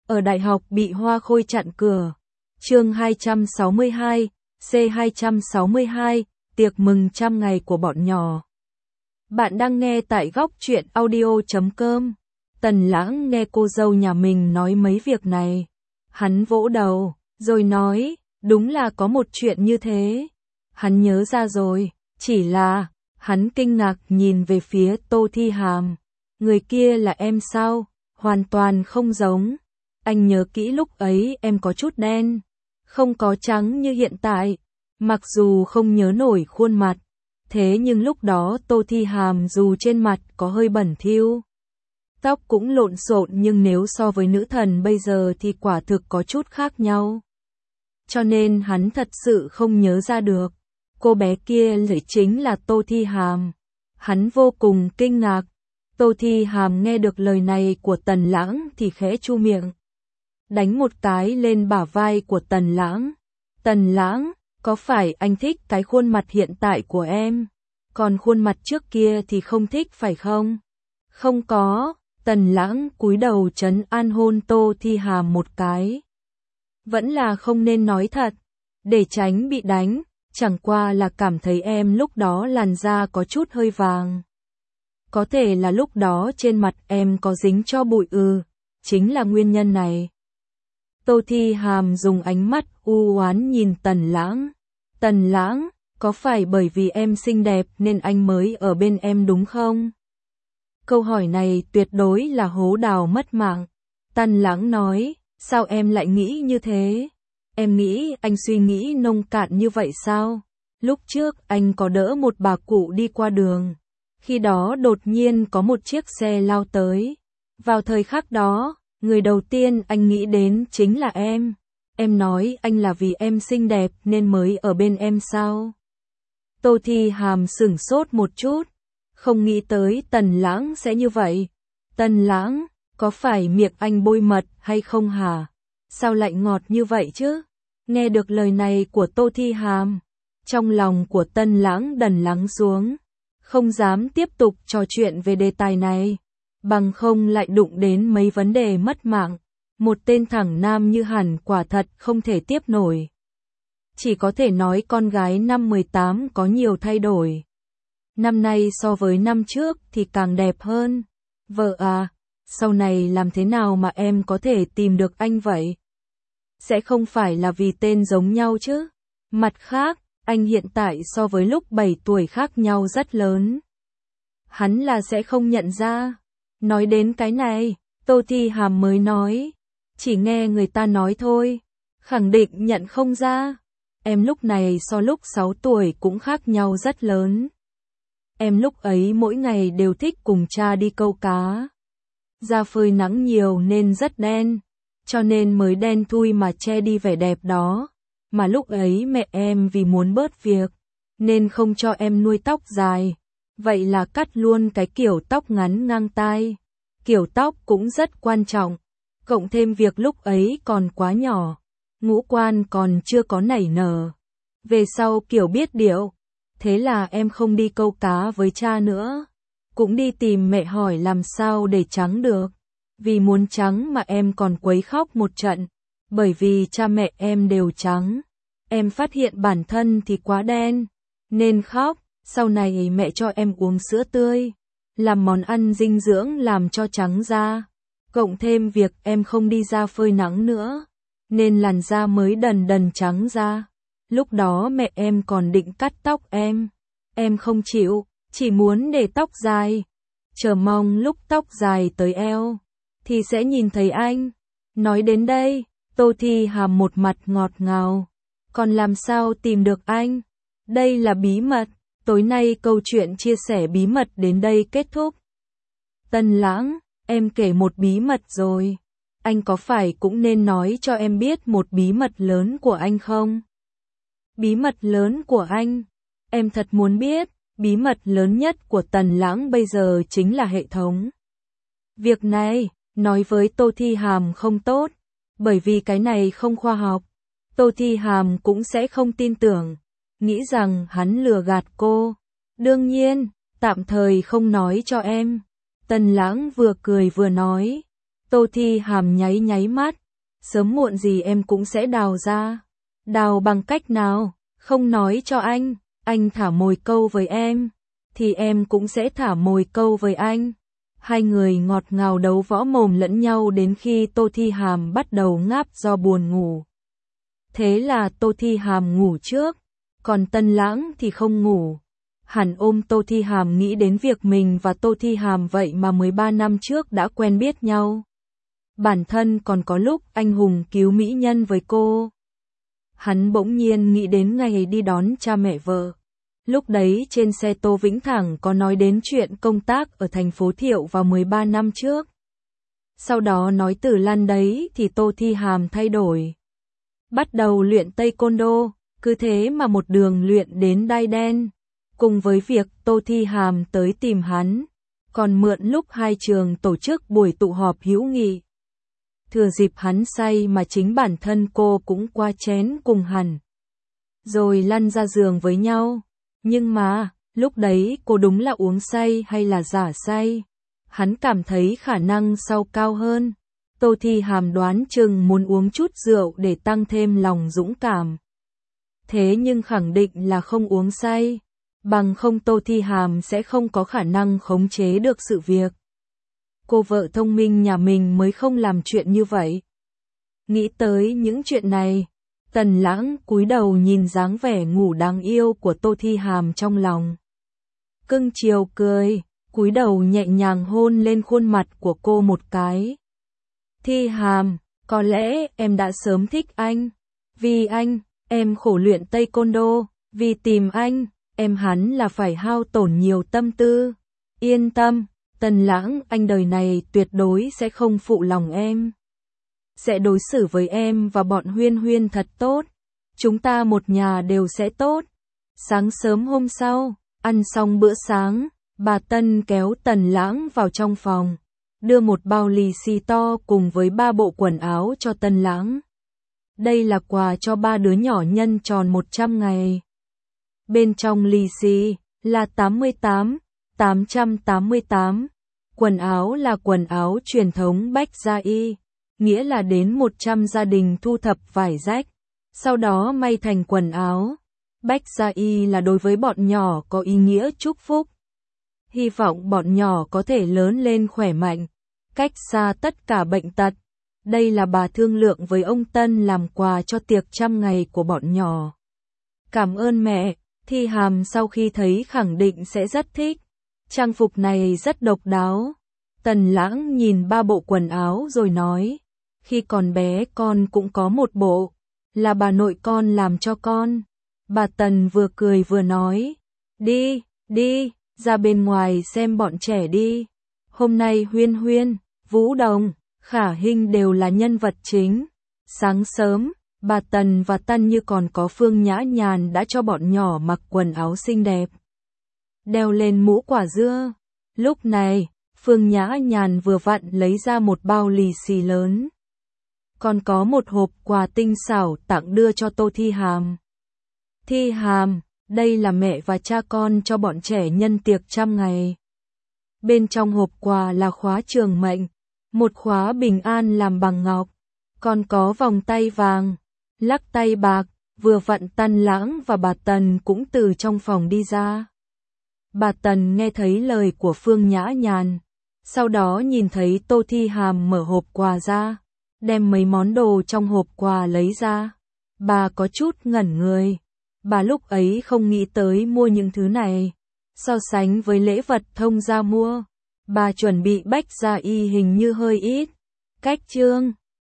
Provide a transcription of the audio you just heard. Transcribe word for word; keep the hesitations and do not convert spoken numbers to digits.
ở đại học bị Hoa Khôi chặn cửa. Chương hai trăm sáu mươi hai, C hai trăm sáu mươi hai, tiệc mừng trăm ngày của bọn nhỏ. Bạn đang nghe tại góc truyện audio chấm com. Tần Lãng nghe cô dâu nhà mình nói mấy việc này. Hắn vỗ đầu, rồi nói, đúng là có một chuyện như thế. Hắn nhớ ra rồi, chỉ là, hắn kinh ngạc nhìn về phía Tô Thi Hàm. Người kia là em sao? Hoàn toàn không giống. Anh nhớ kỹ lúc ấy em có chút đen, không có trắng như hiện tại. Mặc dù không nhớ nổi khuôn mặt, thế nhưng lúc đó Tô Thi Hàm dù trên mặt có hơi bẩn thỉu, tóc cũng lộn xộn, nhưng nếu so với nữ thần bây giờ thì quả thực có chút khác nhau. Cho nên hắn thật sự không nhớ ra được, cô bé kia lại chính là Tô Thi Hàm. Hắn vô cùng kinh ngạc. Tô Thi Hàm nghe được lời này của Tần Lãng thì khẽ chu miệng, đánh một cái lên bả vai của Tần Lãng. Tần Lãng, có phải anh thích cái khuôn mặt hiện tại của em, còn khuôn mặt trước kia thì không thích phải không? Không có. Tần Lãng cúi đầu trấn an hôn Tô Thi Hàm một cái. Vẫn là không nên nói thật, để tránh bị đánh, chẳng qua là cảm thấy em lúc đó làn da có chút hơi vàng. Có thể là lúc đó trên mặt em có dính cho bụi ư, chính là nguyên nhân này. Tô Thi Hàm dùng ánh mắt u oán nhìn Tần Lãng. Tần Lãng, có phải bởi vì em xinh đẹp nên anh mới ở bên em đúng không? Câu hỏi này tuyệt đối là hố đào mất mạng. Tần Lãng nói, sao em lại nghĩ như thế? Em nghĩ anh suy nghĩ nông cạn như vậy sao? Lúc trước anh có đỡ một bà cụ đi qua đường. Khi đó đột nhiên có một chiếc xe lao tới. Vào thời khắc đó, người đầu tiên anh nghĩ đến chính là em. Em nói anh là vì em xinh đẹp nên mới ở bên em sao? Tô Thi Hàm sửng sốt một chút, không nghĩ tới Tần Lãng sẽ như vậy. Tần Lãng, có phải miệng anh bôi mật hay không hả? Sao lại ngọt như vậy chứ? Nghe được lời này của Tô Thi Hàm, trong lòng của Tần Lãng dần lắng xuống, không dám tiếp tục trò chuyện về đề tài này, bằng không lại đụng đến mấy vấn đề mất mạng. Một tên thẳng nam như hẳn quả thật không thể tiếp nổi. Chỉ có thể nói con gái năm mười tám có nhiều thay đổi. Năm nay so với năm trước thì càng đẹp hơn. Vợ à, sau này làm thế nào mà em có thể tìm được anh vậy? Sẽ không phải là vì tên giống nhau chứ? Mặt khác, anh hiện tại so với lúc bảy tuổi khác nhau rất lớn. Hắn là sẽ không nhận ra. Nói đến cái này, Tô Thi Hàm mới nói, chỉ nghe người ta nói thôi, khẳng định nhận không ra. Em lúc này so lúc sáu tuổi cũng khác nhau rất lớn. Em lúc ấy mỗi ngày đều thích cùng cha đi câu cá. Ra phơi nắng nhiều nên rất đen, cho nên mới đen thui mà che đi vẻ đẹp đó. Mà lúc ấy mẹ em vì muốn bớt việc, nên không cho em nuôi tóc dài. Vậy là cắt luôn cái kiểu tóc ngắn ngang tai. Kiểu tóc cũng rất quan trọng. Cộng thêm việc lúc ấy còn quá nhỏ, ngũ quan còn chưa có nảy nở. Về sau kiểu biết điệu, thế là em không đi câu cá với cha nữa. Cũng đi tìm mẹ hỏi làm sao để trắng được. Vì muốn trắng mà em còn quấy khóc một trận. Bởi vì cha mẹ em đều trắng. Em phát hiện bản thân thì quá đen, nên khóc. Sau này mẹ cho em uống sữa tươi, làm món ăn dinh dưỡng làm cho trắng da. Cộng thêm việc em không đi ra phơi nắng nữa, nên làn da mới dần dần trắng ra. Lúc đó mẹ em còn định cắt tóc em. Em không chịu, chỉ muốn để tóc dài. Chờ mong lúc tóc dài tới eo, thì sẽ nhìn thấy anh. Nói đến đây, Tô Thi Hàm một mặt ngọt ngào. Còn làm sao tìm được anh? Đây là bí mật. Tối nay câu chuyện chia sẻ bí mật đến đây kết thúc. Tần Lãng, em kể một bí mật rồi. Anh có phải cũng nên nói cho em biết một bí mật lớn của anh không? Bí mật lớn của anh? Em thật muốn biết. Bí mật lớn nhất của Tần Lãng bây giờ chính là hệ thống. Việc này, nói với Tô Thi Hàm không tốt, bởi vì cái này không khoa học. Tô Thi Hàm cũng sẽ không tin tưởng, nghĩ rằng hắn lừa gạt cô. Đương nhiên, tạm thời không nói cho em. Tần Lãng vừa cười vừa nói, Tô Thi Hàm nháy nháy mắt, sớm muộn gì em cũng sẽ đào ra. Đào bằng cách nào? Không nói cho anh, anh thả mồi câu với em, thì em cũng sẽ thả mồi câu với anh. Hai người ngọt ngào đấu võ mồm lẫn nhau đến khi Tô Thi Hàm bắt đầu ngáp do buồn ngủ. Thế là Tô Thi Hàm ngủ trước, còn Tân Lãng thì không ngủ. Hắn ôm Tô Thi Hàm nghĩ đến việc mình và Tô Thi Hàm vậy mà mười ba năm trước đã quen biết nhau. Bản thân còn có lúc anh hùng cứu mỹ nhân với cô. Hắn bỗng nhiên nghĩ đến ngày đi đón cha mẹ vợ. Lúc đấy trên xe Tô Vĩnh Thẳng có nói đến chuyện công tác ở thành phố Thiệu vào mười ba năm trước. Sau đó nói từ lần đấy thì Tô Thi Hàm thay đổi. Bắt đầu luyện Taekwondo, cứ thế mà một đường luyện đến đai đen. Cùng với việc Tô Thi Hàm tới tìm hắn, còn mượn lúc hai trường tổ chức buổi tụ họp hữu nghị. Thừa dịp hắn say mà chính bản thân cô cũng qua chén cùng hắn. Rồi lăn ra giường với nhau. Nhưng mà, lúc đấy cô đúng là uống say hay là giả say? Hắn cảm thấy khả năng sau cao hơn. Tô Thi Hàm đoán chừng muốn uống chút rượu để tăng thêm lòng dũng cảm. Thế nhưng khẳng định là không uống say. Bằng không Tô Thi Hàm sẽ không có khả năng khống chế được sự việc. Cô vợ thông minh nhà mình mới không làm chuyện như vậy. Nghĩ tới những chuyện này, Tần Lãng cúi đầu nhìn dáng vẻ ngủ đáng yêu của Tô Thi Hàm trong lòng. Cưng chiều cười, cúi đầu nhẹ nhàng hôn lên khuôn mặt của cô một cái. Thi Hàm, có lẽ em đã sớm thích anh. Vì anh, em khổ luyện Taekwondo. Vì tìm anh, em hắn là phải hao tổn nhiều tâm tư. Yên tâm, Tần Lãng, anh đời này tuyệt đối sẽ không phụ lòng em. Sẽ đối xử với em và bọn Huyên Huyên thật tốt. Chúng ta một nhà đều sẽ tốt. Sáng sớm hôm sau, ăn xong bữa sáng, bà Tân kéo Tần Lãng vào trong phòng, đưa một bao lì xì to cùng với ba bộ quần áo cho Tần Lãng. Đây là quà cho ba đứa nhỏ nhân tròn một trăm ngày. Bên trong lì xì là tám mươi tám, tám trăm tám mươi tám. Quần áo là quần áo truyền thống Bách Gia Y, nghĩa là đến một trăm gia đình thu thập vải rách, sau đó may thành quần áo. Bách Gia Y là đối với bọn nhỏ có ý nghĩa chúc phúc. Hy vọng bọn nhỏ có thể lớn lên khỏe mạnh, cách xa tất cả bệnh tật. Đây là bà thương lượng với ông Tân làm quà cho tiệc trăm ngày của bọn nhỏ. Cảm ơn mẹ. Thi Hàm sau khi thấy khẳng định sẽ rất thích. Trang phục này rất độc đáo. Tần Lãng nhìn ba bộ quần áo rồi nói. Khi còn bé con cũng có một bộ. Là bà nội con làm cho con. Bà Tần vừa cười vừa nói. Đi, đi, ra bên ngoài xem bọn trẻ đi. Hôm nay Huyên Huyên, Vũ Đồng, Khả Hinh đều là nhân vật chính. Sáng sớm, bà Tần và Tân Như còn có Phương Nhã Nhàn đã cho bọn nhỏ mặc quần áo xinh đẹp. Đeo lên mũ quả dưa. Lúc này, Phương Nhã Nhàn vừa vặn lấy ra một bao lì xì lớn. Còn có một hộp quà tinh xảo tặng đưa cho Tô Thi Hàm. Thi Hàm, đây là mẹ và cha con cho bọn trẻ nhân tiệc trăm ngày. Bên trong hộp quà là khóa trường mệnh, một khóa bình an làm bằng ngọc, còn có vòng tay vàng, lắc tay bạc. Vừa vặn Tần Lãng và bà Tần cũng từ trong phòng đi ra. Bà Tần nghe thấy lời của Phương Nhã Nhàn, sau đó nhìn thấy Tô Thi Hàm mở hộp quà ra, đem mấy món đồ trong hộp quà lấy ra. Bà có chút ngẩn người, bà lúc ấy không nghĩ tới mua những thứ này. So sánh với lễ vật thông gia mua, bà chuẩn bị Bách Gia Y hình như hơi ít. Cách chương